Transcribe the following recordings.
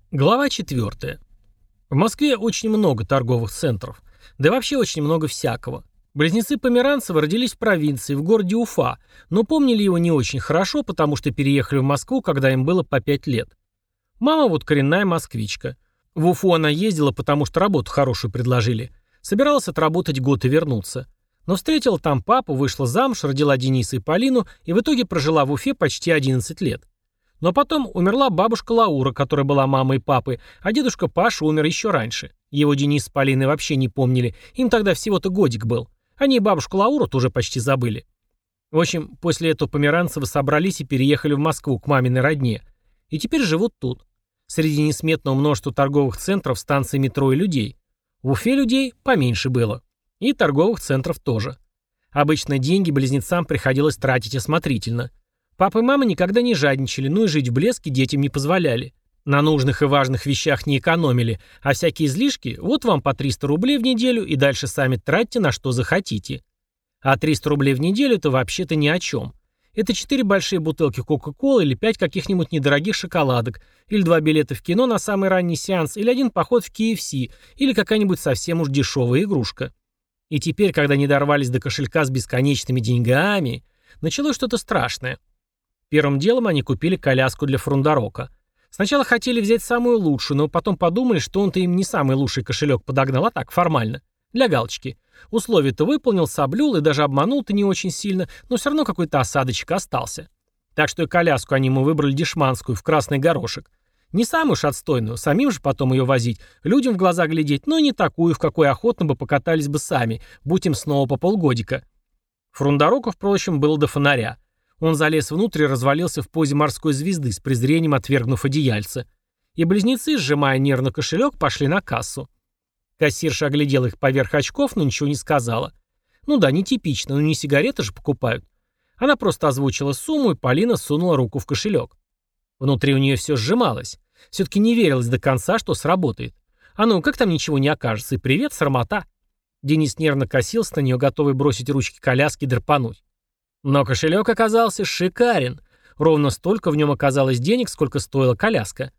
Глава 4. В Москве очень много торговых центров. Да и вообще очень много всякого. Близнецы Померанцевы родились в провинции, в городе Уфа, но помнили его не очень хорошо, потому что переехали в Москву, когда им было по 5 лет. Мама вот коренная москвичка. В Уфу она ездила, потому что работу хорошую предложили. Собиралась отработать год и вернуться. Но встретила там папу, вышла замуж, родила Дениса и Полину и в итоге прожила в Уфе почти 11 лет. Но потом умерла бабушка Лаура, которая была мамой папы, а дедушка Паша умер еще раньше. Его Денис с Полиной вообще не помнили, им тогда всего-то годик был. Они и бабушку Лауру тоже почти забыли. В общем, после этого Померанцевы собрались и переехали в Москву к маминой родне. И теперь живут тут. Среди несметного множества торговых центров, станций метро и людей. В Уфе людей поменьше было. И торговых центров тоже. Обычно деньги близнецам приходилось тратить осмотрительно. Папа и мама никогда не жадничали, но и жить в блеске детям не позволяли. На нужных и важных вещах не экономили, а всякие излишки, вот вам по 300 рублей в неделю и дальше сами тратьте на что захотите. А 300 рублей в неделю это вообще-то ни о чем. Это 4 большие бутылки Кока-Колы или 5 каких-нибудь недорогих шоколадок, или 2 билета в кино на самый ранний сеанс, или 1 поход в KFC, или какая-нибудь совсем уж дешевая игрушка. И теперь, когда не дорвались до кошелька с бесконечными деньгами, началось что-то страшное. Первым делом они купили коляску для Фрундарока. Сначала хотели взять самую лучшую, но потом подумали, что он-то им не самый лучший кошелек подогнал, а так, формально. Для галочки. Условия-то выполнил, соблюл и даже обманул-то не очень сильно, но все равно какой-то осадочек остался. Так что и коляску они ему выбрали дешманскую, в красный горошек. Не самую уж отстойную, самим же потом ее возить, людям в глаза глядеть, но и не такую, в какой охотно бы покатались бы сами, будь им снова по полгодика. Фрундароку, впрочем, было до фонаря. Он залез внутрь и развалился в позе морской звезды, с презрением отвергнув одеяльце. И близнецы, сжимая нервно кошелек, пошли на кассу. Кассирша оглядела их поверх очков, но ничего не сказала. Ну да, нетипично, но не сигареты же покупают. Она просто озвучила сумму, и Полина сунула руку в кошелек. Внутри у нее все сжималось. Все-таки не верилось до конца, что сработает. А ну, как там ничего не окажется? И привет, срамота. Денис нервно косился на нее, готовый бросить ручки коляски и драпануть. Но кошелек оказался шикарен. Ровно столько в нем оказалось денег, сколько стоила коляска.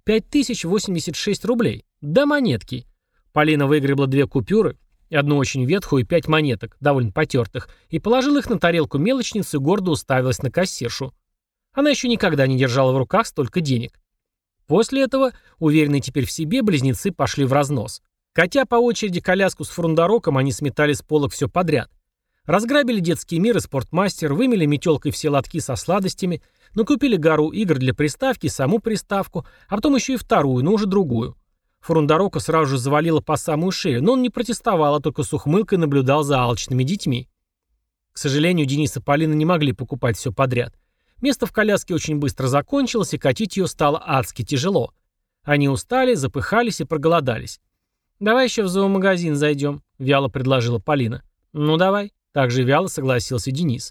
5086 рублей. Да монетки. Полина выгребла 2 купюры, одну очень ветхую и 5 монеток, довольно потертых, и положила их на тарелку мелочницы и гордо уставилась на кассиршу. Она еще никогда не держала в руках столько денег. После этого, уверенные теперь в себе, близнецы пошли в разнос. Катя по очереди коляску с Фрундароком, они сметали с полок все подряд. Разграбили детский мир и спортмастер, вымели метелкой все лотки со сладостями, накупили гору игр для приставки, саму приставку, а потом еще и вторую, но уже другую. Фрундарока сразу же завалила по самую шею, но он не протестовал, а только с ухмылкой наблюдал за алчными детьми. К сожалению, Денис и Полина не могли покупать все подряд. Место в коляске очень быстро закончилось, и катить ее стало адски тяжело. Они устали, запыхались и проголодались. «Давай еще в зоомагазин зайдем», — вяло предложила Полина. «Ну давай». Также вяло согласился Денис.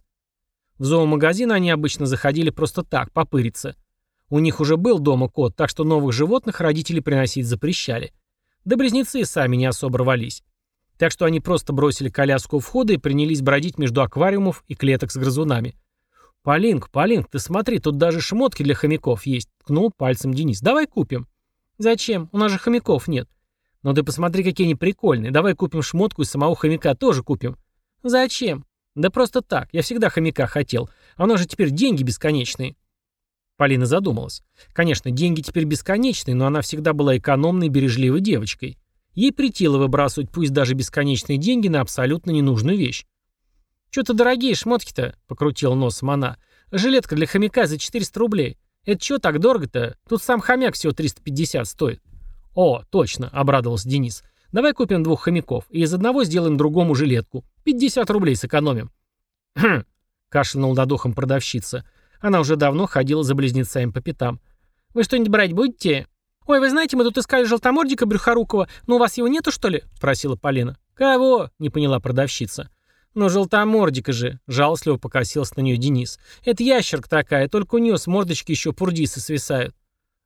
В зоомагазин они обычно заходили просто так, попыриться. У них уже был дома кот, так что новых животных родители приносить запрещали. Да близнецы и сами не особо рвались. Так что они просто бросили коляску у входа и принялись бродить между аквариумов и клеток с грызунами. «Полинка, ты смотри, тут даже шмотки для хомяков есть», — ткнул пальцем Денис. «Давай купим». «Зачем? У нас же хомяков нет». «Ну ты посмотри, какие они прикольные. Давай купим шмотку и самого хомяка тоже купим». «Зачем?» «Да просто так. Я всегда хомяка хотел. А у нас же теперь деньги бесконечные». Полина задумалась. Конечно, деньги теперь бесконечные, но она всегда была экономной и бережливой девочкой. Ей претило выбрасывать пусть даже бесконечные деньги на абсолютно ненужную вещь. «Чё-то дорогие шмотки-то», — покрутила носом она. «Жилетка для хомяка за 400 рублей. Это чё так дорого-то? Тут сам хомяк всего 350 стоит». «О, точно», — обрадовался Денис. «Давай купим 2 хомяков, и из одного сделаем другому жилетку. 50 рублей сэкономим». «Хм», — кашлянул над ухом продавщица. Она уже давно ходила за близнецами по пятам. «Вы что-нибудь брать будете?» «Ой, вы знаете, мы тут искали желтомордика Брюхорукова, но у вас его нету, что ли?» — просила Полина. «Кого?» — не поняла продавщица. «Ну, желтомордика же», — жалостливо покосился на нее Денис. «Это ящерка такая, только у нее с мордочки еще пурдисы свисают».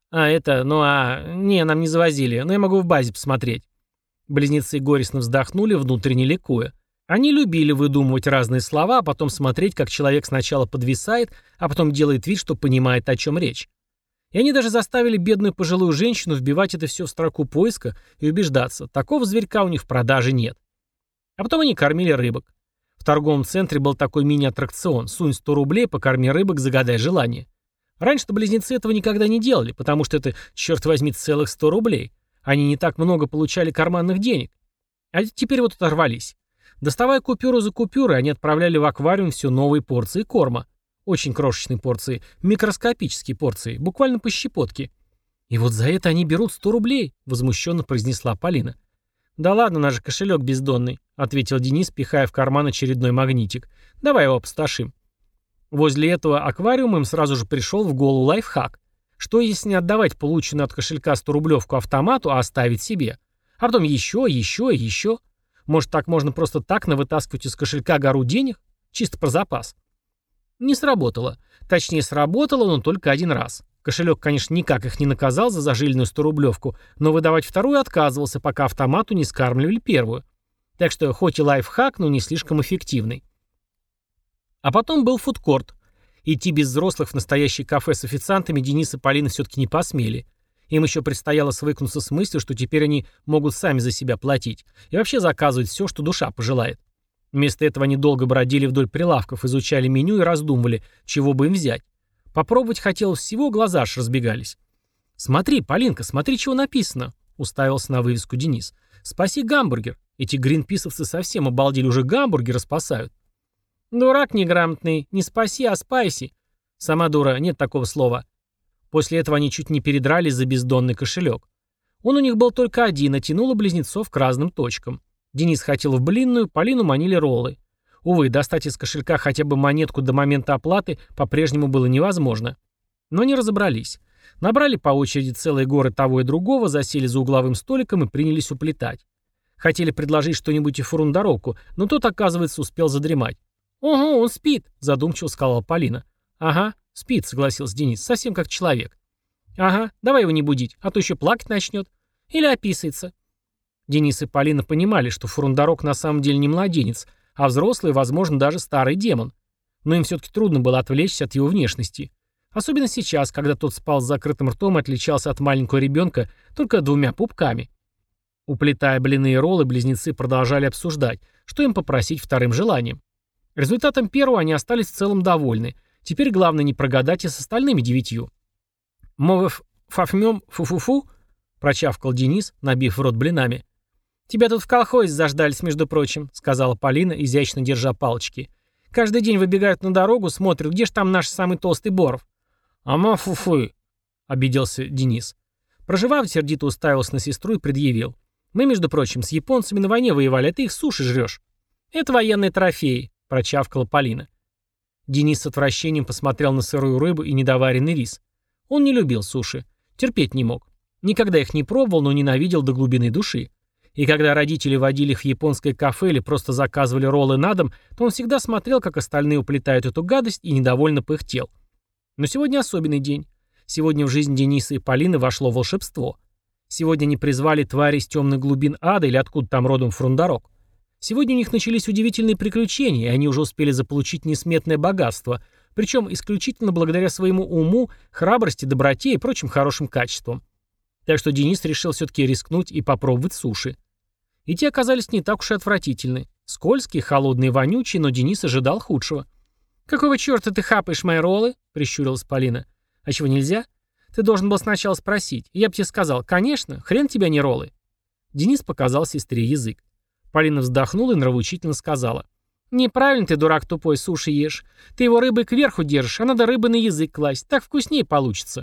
Не, нам не завозили, но я могу в базе посмотреть». Близнецы горестно вздохнули, внутренне ликуя. Они любили выдумывать разные слова, а потом смотреть, как человек сначала подвисает, а потом делает вид, что понимает, о чем речь. И они даже заставили бедную пожилую женщину вбивать это все в строку поиска и убеждаться, такого зверька у них в продаже нет. А потом они кормили рыбок. В торговом центре был такой мини-аттракцион: сунь 100 рублей, покорми рыбок, загадай желание. Раньше-то близнецы этого никогда не делали, потому что это, черт возьми, целых 100 рублей. Они не так много получали карманных денег. А теперь вот оторвались. Доставая купюру за купюрой, они отправляли в аквариум все новые порции корма. Очень крошечные порции, микроскопические порции, буквально по щепотке. «И вот за это они берут 100 рублей», — возмущенно произнесла Полина. «Да ладно, наш кошелек бездонный», — ответил Денис, пихая в карман очередной магнитик. «Давай его опустошим». Возле этого аквариума им сразу же пришел в голову лайфхак. Что если не отдавать полученную от кошелька 100-рублевку автомату, а оставить себе? А потом еще и еще. Может, так можно просто так навытаскивать из кошелька гору денег? Чисто про запас. Не сработало. Точнее, сработало, но только один раз. Кошелек, конечно, никак их не наказал за зажиленную 100-рублевку, но выдавать вторую отказывался, пока автомату не скармливали первую. Так что, хоть и лайфхак, но не слишком эффективный. А потом был фудкорт. Идти без взрослых в настоящее кафе с официантами Денис и Полина все-таки не посмели. Им еще предстояло свыкнуться с мыслью, что теперь они могут сами за себя платить и вообще заказывать все, что душа пожелает. Вместо этого они долго бродили вдоль прилавков, изучали меню и раздумывали, чего бы им взять. Попробовать хотелось всего, глаза аж разбегались. «Смотри, Полинка, смотри, чего написано», — уставился на вывеску Денис. «Спаси гамбургер. Эти гринписовцы совсем обалдели, уже гамбургеры спасают». «Дурак неграмотный, не спаси, а спайси». «Сама дура, нет такого слова». После этого они чуть не передрались за бездонный кошелек. Он у них был только один, а тянуло близнецов к разным точкам. Денис хотел в блинную, Полину манили роллы. Увы, достать из кошелька хотя бы монетку до момента оплаты по-прежнему было невозможно. Но не разобрались. Набрали по очереди целые горы того и другого, засели за угловым столиком и принялись уплетать. Хотели предложить что-нибудь и фурундароку, но тот, оказывается, успел задремать. «Ого, он спит», — задумчиво сказала Полина. «Ага, спит», — согласился Денис, — «совсем как человек». «Ага, давай его не будить, а то еще плакать начнет. Или описается». Денис и Полина понимали, что фурундарок на самом деле не младенец, а взрослый, возможно, даже старый демон. Но им все-таки трудно было отвлечься от его внешности. Особенно сейчас, когда тот спал с закрытым ртом и отличался от маленького ребенка только 2 пупками. Уплетая блины и роллы, близнецы продолжали обсуждать, что им попросить вторым желанием. Результатом первого они остались в целом довольны. Теперь главное не прогадать и с остальными 9. «Мовыв фафмем фу-фу-фу», — прочавкал Денис, набив в рот блинами. «Тебя тут в колхозе заждались, между прочим», — сказала Полина, изящно держа палочки. «Каждый день выбегают на дорогу, смотрят, где ж там наш самый толстый Боров». «Ама фу-фу», — обиделся Денис. Проживав, сердито уставился на сестру и предъявил. «Мы, между прочим, с японцами на войне воевали, а ты их суши жрешь». «Это военные трофеи», — прочавкала Полина. Денис с отвращением посмотрел на сырую рыбу и недоваренный рис. Он не любил суши. Терпеть не мог. Никогда их не пробовал, но ненавидел до глубины души. И когда родители водили их в японское кафе или просто заказывали роллы на дом, то он всегда смотрел, как остальные уплетают эту гадость, и недовольно пыхтел. Но сегодня особенный день. Сегодня в жизнь Дениса и Полины вошло волшебство. Сегодня они призвали твари из темных глубин ада или откуда там родом фрундарок. Сегодня у них начались удивительные приключения, и они уже успели заполучить несметное богатство, причем исключительно благодаря своему уму, храбрости, доброте и прочим хорошим качествам. Так что Денис решил все-таки рискнуть и попробовать суши. И те оказались не так уж и отвратительны. Скользкие, холодные, вонючие, но Денис ожидал худшего. «Какого черта ты хапаешь мои роллы?» — прищурилась Полина. «А чего нельзя? Ты должен был сначала спросить. Я бы тебе сказал, конечно, хрен тебя не роллы». Денис показал сестре язык. Полина вздохнула и нравоучительно сказала. «Неправильно ты, дурак тупой, суши ешь. Ты его рыбой кверху держишь, а надо рыбы на язык класть. Так вкуснее получится».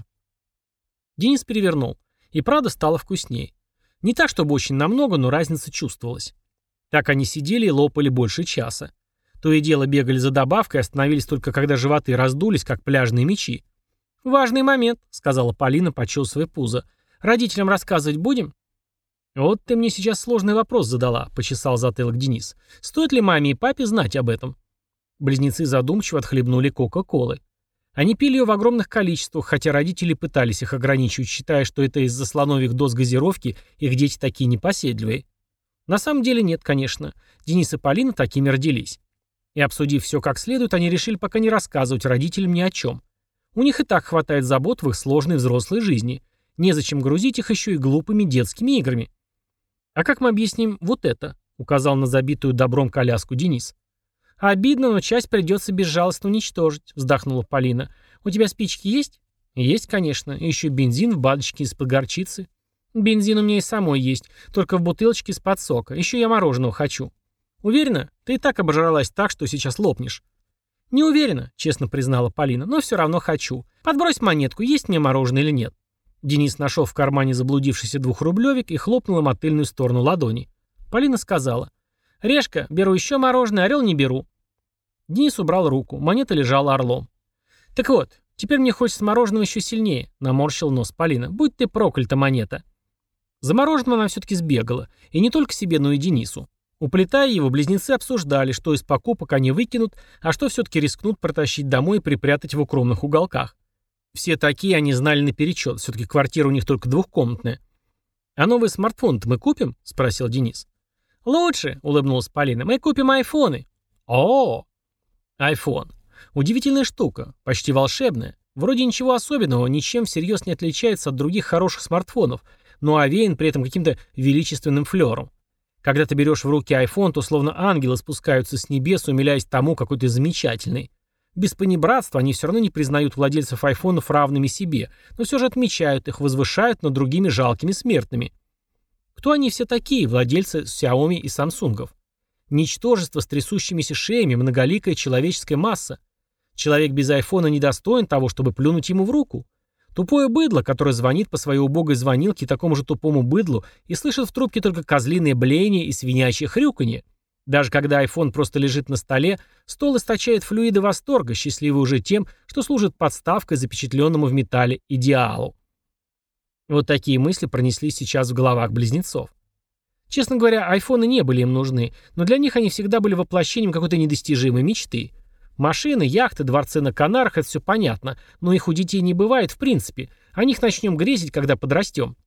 Денис перевернул. И правда стало вкуснее. Не так, чтобы очень намного, но разница чувствовалась. Так они сидели и лопали больше часа. То и дело бегали за добавкой, остановились только когда животы раздулись, как пляжные мячи. «Важный момент», — сказала Полина, почесывая пузо. «Родителям рассказывать будем?» «Вот ты мне сейчас сложный вопрос задала», — почесал затылок Денис. «Стоит ли маме и папе знать об этом?» Близнецы задумчиво отхлебнули Кока-Колы. Они пили ее в огромных количествах, хотя родители пытались их ограничивать, считая, что это из-за слоновьих доз газировки их дети такие непоседливые. На самом деле нет, конечно. Денис и Полина такими родились. И обсудив все как следует, они решили пока не рассказывать родителям ни о чем. У них и так хватает забот в их сложной взрослой жизни. Незачем грузить их еще и глупыми детскими играми. «А как мы объясним вот это?» — указал на забитую добром коляску Денис. «Обидно, но часть придется безжалостно уничтожить», — вздохнула Полина. «У тебя спички есть?» «Есть, конечно. И еще бензин в баночке из-под горчицы». «Бензин у меня и самой есть, только в бутылочке из-под сока. Еще я мороженого хочу». «Уверена? Ты и так обожралась так, что сейчас лопнешь». «Не уверена», — честно признала Полина, — «но все равно хочу. Подбрось монетку, есть мне мороженое или нет». Денис нашел в кармане заблудившийся двухрублевик и хлопнул им о тыльную сторону ладони. Полина сказала: «Решка, беру еще мороженое, орел не беру». Денис убрал руку, монета лежала орлом. «Так вот, теперь мне хочется мороженого еще сильнее», — наморщил нос Полина. «Будь ты проклята, монета». За мороженым она все-таки сбегала, и не только себе, но и Денису. Уплетая его, близнецы обсуждали, что из покупок они выкинут, а что все-таки рискнут протащить домой и припрятать в укромных уголках. Все такие они знали наперечет, все-таки квартира у них только двухкомнатная. «А новый смартфон-то мы купим?» — спросил Денис. «Лучше», — улыбнулась Полина, — «мы купим айфоны». «О, айфон. Удивительная штука, почти волшебная. Вроде ничего особенного, ничем всерьез не отличается от других хороших смартфонов, но овеян при этом каким-то величественным флером. Когда ты берешь в руки iPhone, то словно ангелы спускаются с небес, умиляясь тому, какой ты замечательный. Без понебратства они все равно не признают владельцев айфонов равными себе, но все же отмечают их, возвышают над другими жалкими смертными. Кто они все такие, владельцы Xiaomi и Samsung'ов? Ничтожество с трясущимися шеями, многоликая человеческая масса. Человек без айфона не достоин того, чтобы плюнуть ему в руку. Тупое быдло, которое звонит по своей убогой звонилке такому же тупому быдлу и слышит в трубке только козлиное блеяние и свинячье хрюканье. Даже когда iPhone просто лежит на столе, стол источает флюиды восторга, счастливый уже тем, что служит подставкой запечатленному в металле идеалу. Вот такие мысли пронеслись сейчас в головах близнецов. Честно говоря, айфоны не были им нужны, но для них они всегда были воплощением какой-то недостижимой мечты. Машины, яхты, дворцы на Канарах — это все понятно, но их у детей не бывает в принципе. О них начнем грезить, когда подрастем.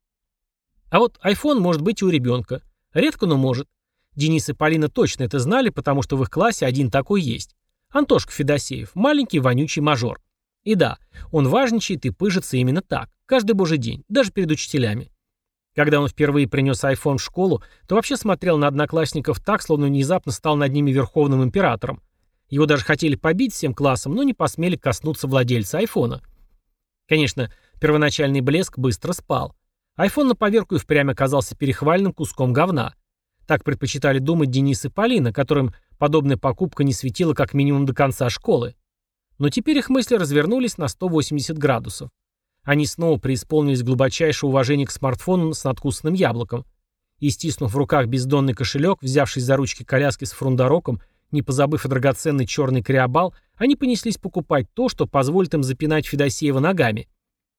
А вот iPhone может быть и у ребенка. Редко, но может. Денис и Полина точно это знали, потому что в их классе один такой есть. Антошка Федосеев, маленький вонючий мажор. И да, он важничает и пыжится именно так, каждый божий день, даже перед учителями. Когда он впервые принес iPhone в школу, то вообще смотрел на одноклассников так, словно внезапно стал над ними верховным императором. Его даже хотели побить всем классом, но не посмели коснуться владельца айфона. Конечно, первоначальный блеск быстро спал. iPhone на поверку и впрямь оказался перехваленным куском говна. Так предпочитали думать Денис и Полина, которым подобная покупка не светила как минимум до конца школы. Но теперь их мысли развернулись на 180 градусов. Они снова преисполнились глубочайшего уважения к смартфону с надкусанным яблоком. И, стиснув в руках бездонный кошелек, взявшись за ручки коляски с фрундороком, не позабыв о драгоценный черный криобал, они понеслись покупать то, что позволит им запинать Федосеева ногами.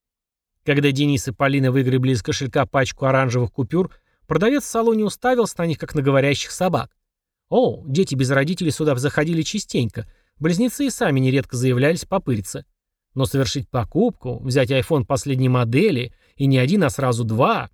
Когда Денис и Полина выгребли из кошелька пачку оранжевых купюр, продавец в салоне уставился на них, как на говорящих собак. О, дети без родителей сюда заходили частенько. Близнецы и сами нередко заявлялись попыриться. Но совершить покупку, взять iPhone последней модели, и не один, а сразу два...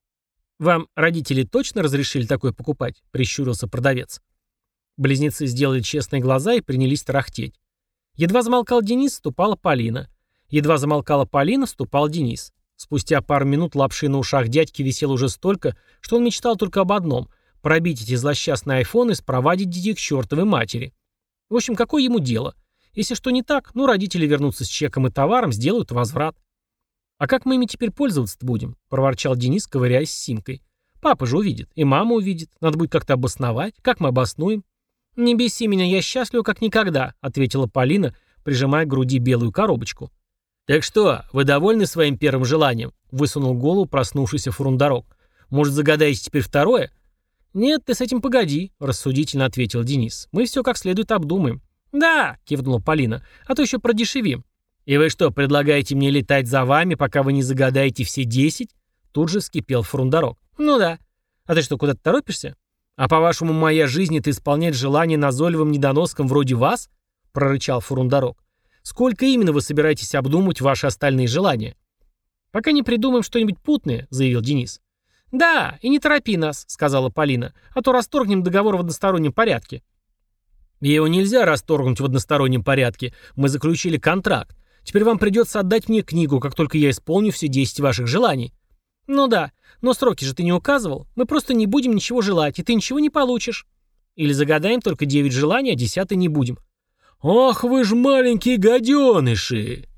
«Вам родители точно разрешили такое покупать?» — прищурился продавец. Близнецы сделали честные глаза и принялись тарахтеть. Едва замолкал Денис, вступала Полина. Едва замолкала Полина, вступал Денис. Спустя пару минут лапши на ушах дядьки висел уже столько, что он мечтал только об одном — пробить эти злосчастные айфоны и спровадить детей к чертовой матери. В общем, какое ему дело? Если что не так, ну, родители вернутся с чеком и товаром, сделают возврат. «А как мы ими теперь пользоваться-то будем?» — проворчал Денис, ковыряясь с симкой. «Папа же увидит, и мама увидит. Надо будет как-то обосновать. Как мы обоснуем?» «Не беси меня, я счастлива как никогда», — ответила Полина, прижимая к груди белую коробочку. «Так что, вы довольны своим первым желанием?» — высунул голову проснувшийся фрундорок. «Может, загадаете теперь второе?» «Нет, ты с этим погоди», — рассудительно ответил Денис. «Мы все как следует обдумаем». «Да», — кивнула Полина, — «а то еще продешевим». «И вы что, предлагаете мне летать за вами, пока вы не загадаете все 10?» Тут же вскипел фрундорок. «Ну да. А ты что, куда-то торопишься? А по-вашему, моя жизнь — это исполнять желания назойливым недоноскам вроде вас?» — прорычал фрундорок. «Сколько именно вы собираетесь обдумывать ваши остальные желания?» «Пока не придумаем что-нибудь путное», — заявил Денис. «Да, и не торопи нас», — сказала Полина, «а то расторгнем договор в одностороннем порядке». «Его нельзя расторгнуть в одностороннем порядке. Мы заключили контракт. Теперь вам придется отдать мне книгу, как только я исполню все 10 ваших желаний». «Ну да, но сроки же ты не указывал. Мы просто не будем ничего желать, и ты ничего не получишь. Или загадаем только 9 желаний, а 10 не будем». «Ах вы ж маленькие гаденыши!»